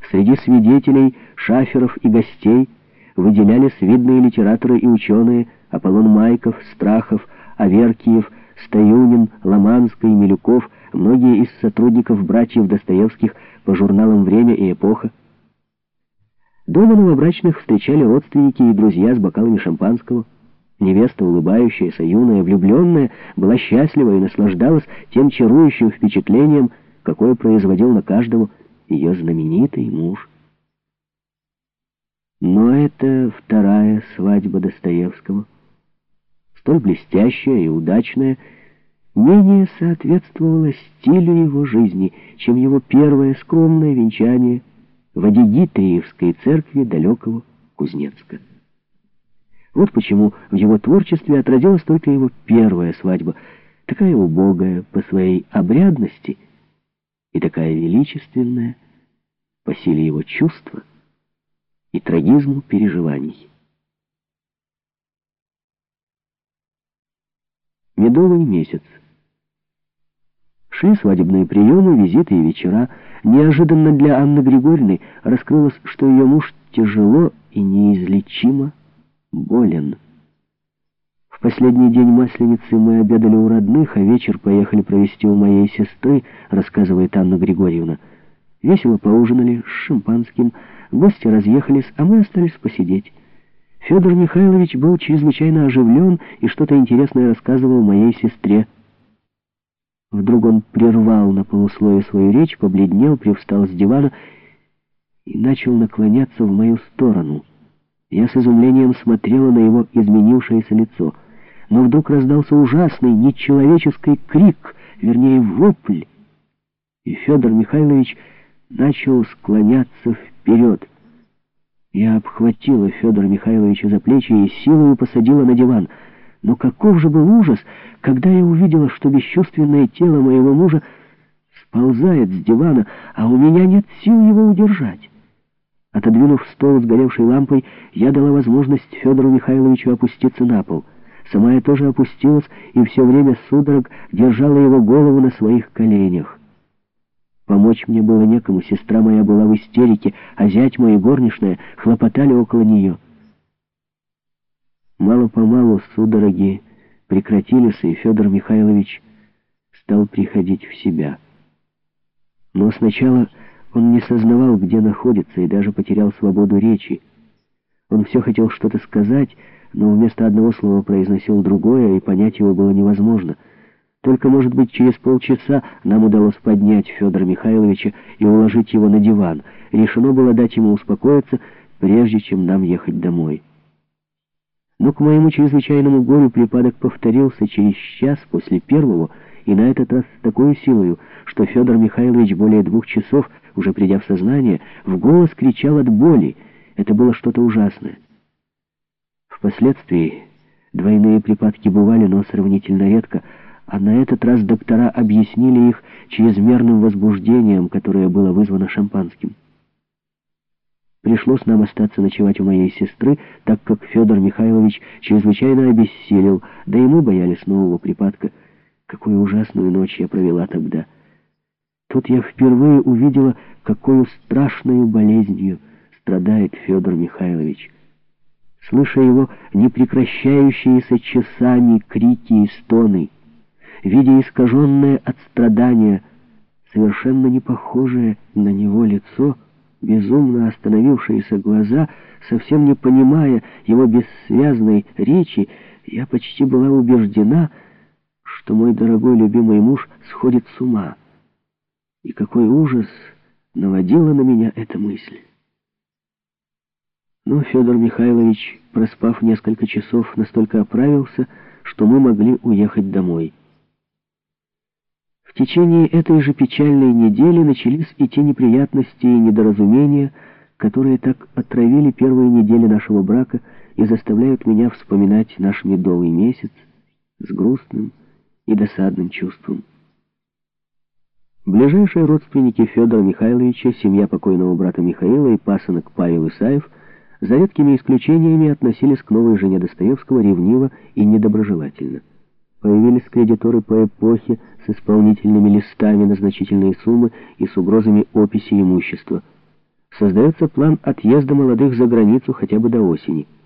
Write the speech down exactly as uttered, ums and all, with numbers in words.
Среди свидетелей, шаферов и гостей выделялись видные литераторы и ученые: Аполлон Майков, Страхов, Аверкиев, Стоюнин, Ломанский, Милюков, многие из сотрудников братьев Достоевских по журналам «Время» и «Эпоха». Дома новобрачных встречали родственники и друзья с бокалами шампанского. Невеста, улыбающаяся, юная, влюбленная, была счастлива и наслаждалась тем чарующим впечатлением, какое производил на каждого ее знаменитый муж. Но это вторая свадьба Достоевского, столь блестящая и удачная, менее соответствовала стилю его жизни, чем его первое скромное венчание в Адигитриевской церкви далекого Кузнецка. Вот почему в его творчестве отразилась только его первая свадьба, такая убогая по своей обрядности и такая величественная по силе его чувства и трагизму переживаний. Медовый месяц. Шли свадебные приемы, визиты и вечера. Неожиданно для Анны Григорьевны раскрылось, что ее муж тяжело и неизлечимо болен. В последний день Масленицы мы обедали у родных, а вечер поехали провести у моей сестры, рассказывает Анна Григорьевна. Весело поужинали с шампанским, гости разъехались, а мы остались посидеть. Федор Михайлович был чрезвычайно оживлен и что-то интересное рассказывал моей сестре. Вдруг он прервал на полусловие свою речь, побледнел, привстал с дивана и начал наклоняться в мою сторону. Я с изумлением смотрела на его изменившееся лицо. Но вдруг раздался ужасный, нечеловеческий крик, вернее, вопль, и Федор Михайлович начал склоняться вперед. Я обхватила Федора Михайловича за плечи и силою посадила на диван. Но каков же был ужас, когда я увидела, что бесчувственное тело моего мужа сползает с дивана, а у меня нет сил его удержать. Отодвинув стол с горевшей лампой, я дала возможность Федору Михайловичу опуститься на пол. Сама я тоже опустилась и все время судорог держала его голову на своих коленях. Помочь мне было некому, сестра моя была в истерике, а зять мой и горничная хлопотали около нее. Мало-помалу судороги прекратились, и Федор Михайлович стал приходить в себя. Но сначала он не сознавал, где находится, и даже потерял свободу речи. Он все хотел что-то сказать, но вместо одного слова произносил другое, и понять его было невозможно. Только, может быть, через полчаса нам удалось поднять Федора Михайловича и уложить его на диван. Решено было дать ему успокоиться, прежде чем нам ехать домой. Но к моему чрезвычайному горю припадок повторился через час после первого, и на этот раз с такой силою, что Федор Михайлович более двух часов, уже придя в сознание, в голос кричал от боли. Это было что-то ужасное. Впоследствии двойные припадки бывали, но сравнительно редко, а на этот раз доктора объяснили их чрезмерным возбуждением, которое было вызвано шампанским. Пришлось нам остаться ночевать у моей сестры, так как Федор Михайлович чрезвычайно обессилел, да и мы боялись нового припадка. Какую ужасную ночь я провела тогда. Тут я впервые увидела, какую страшную болезнью страдает Федор Михайлович. Слыша его непрекращающиеся часами крики и стоны, видя искаженное от страдания, совершенно не похожее на него лицо, безумно остановившиеся глаза, совсем не понимая его бессвязной речи, я почти была убеждена, что мой дорогой любимый муж сходит с ума. И какой ужас наводила на меня эта мысль. Но Федор Михайлович, проспав несколько часов, настолько оправился, что мы могли уехать домой. В течение этой же печальной недели начались и те неприятности и недоразумения, которые так отравили первые недели нашего брака и заставляют меня вспоминать наш медовый месяц с грустным и досадным чувством. Ближайшие родственники Федора Михайловича, семья покойного брата Михаила и пасынок Павел Исаев, за редкими исключениями относились к новой жене Достоевского ревниво и недоброжелательно. Появились кредиторы по эпохе с исполнительными листами на значительные суммы и с угрозами описи имущества. создается план отъезда молодых за границу хотя бы до осени.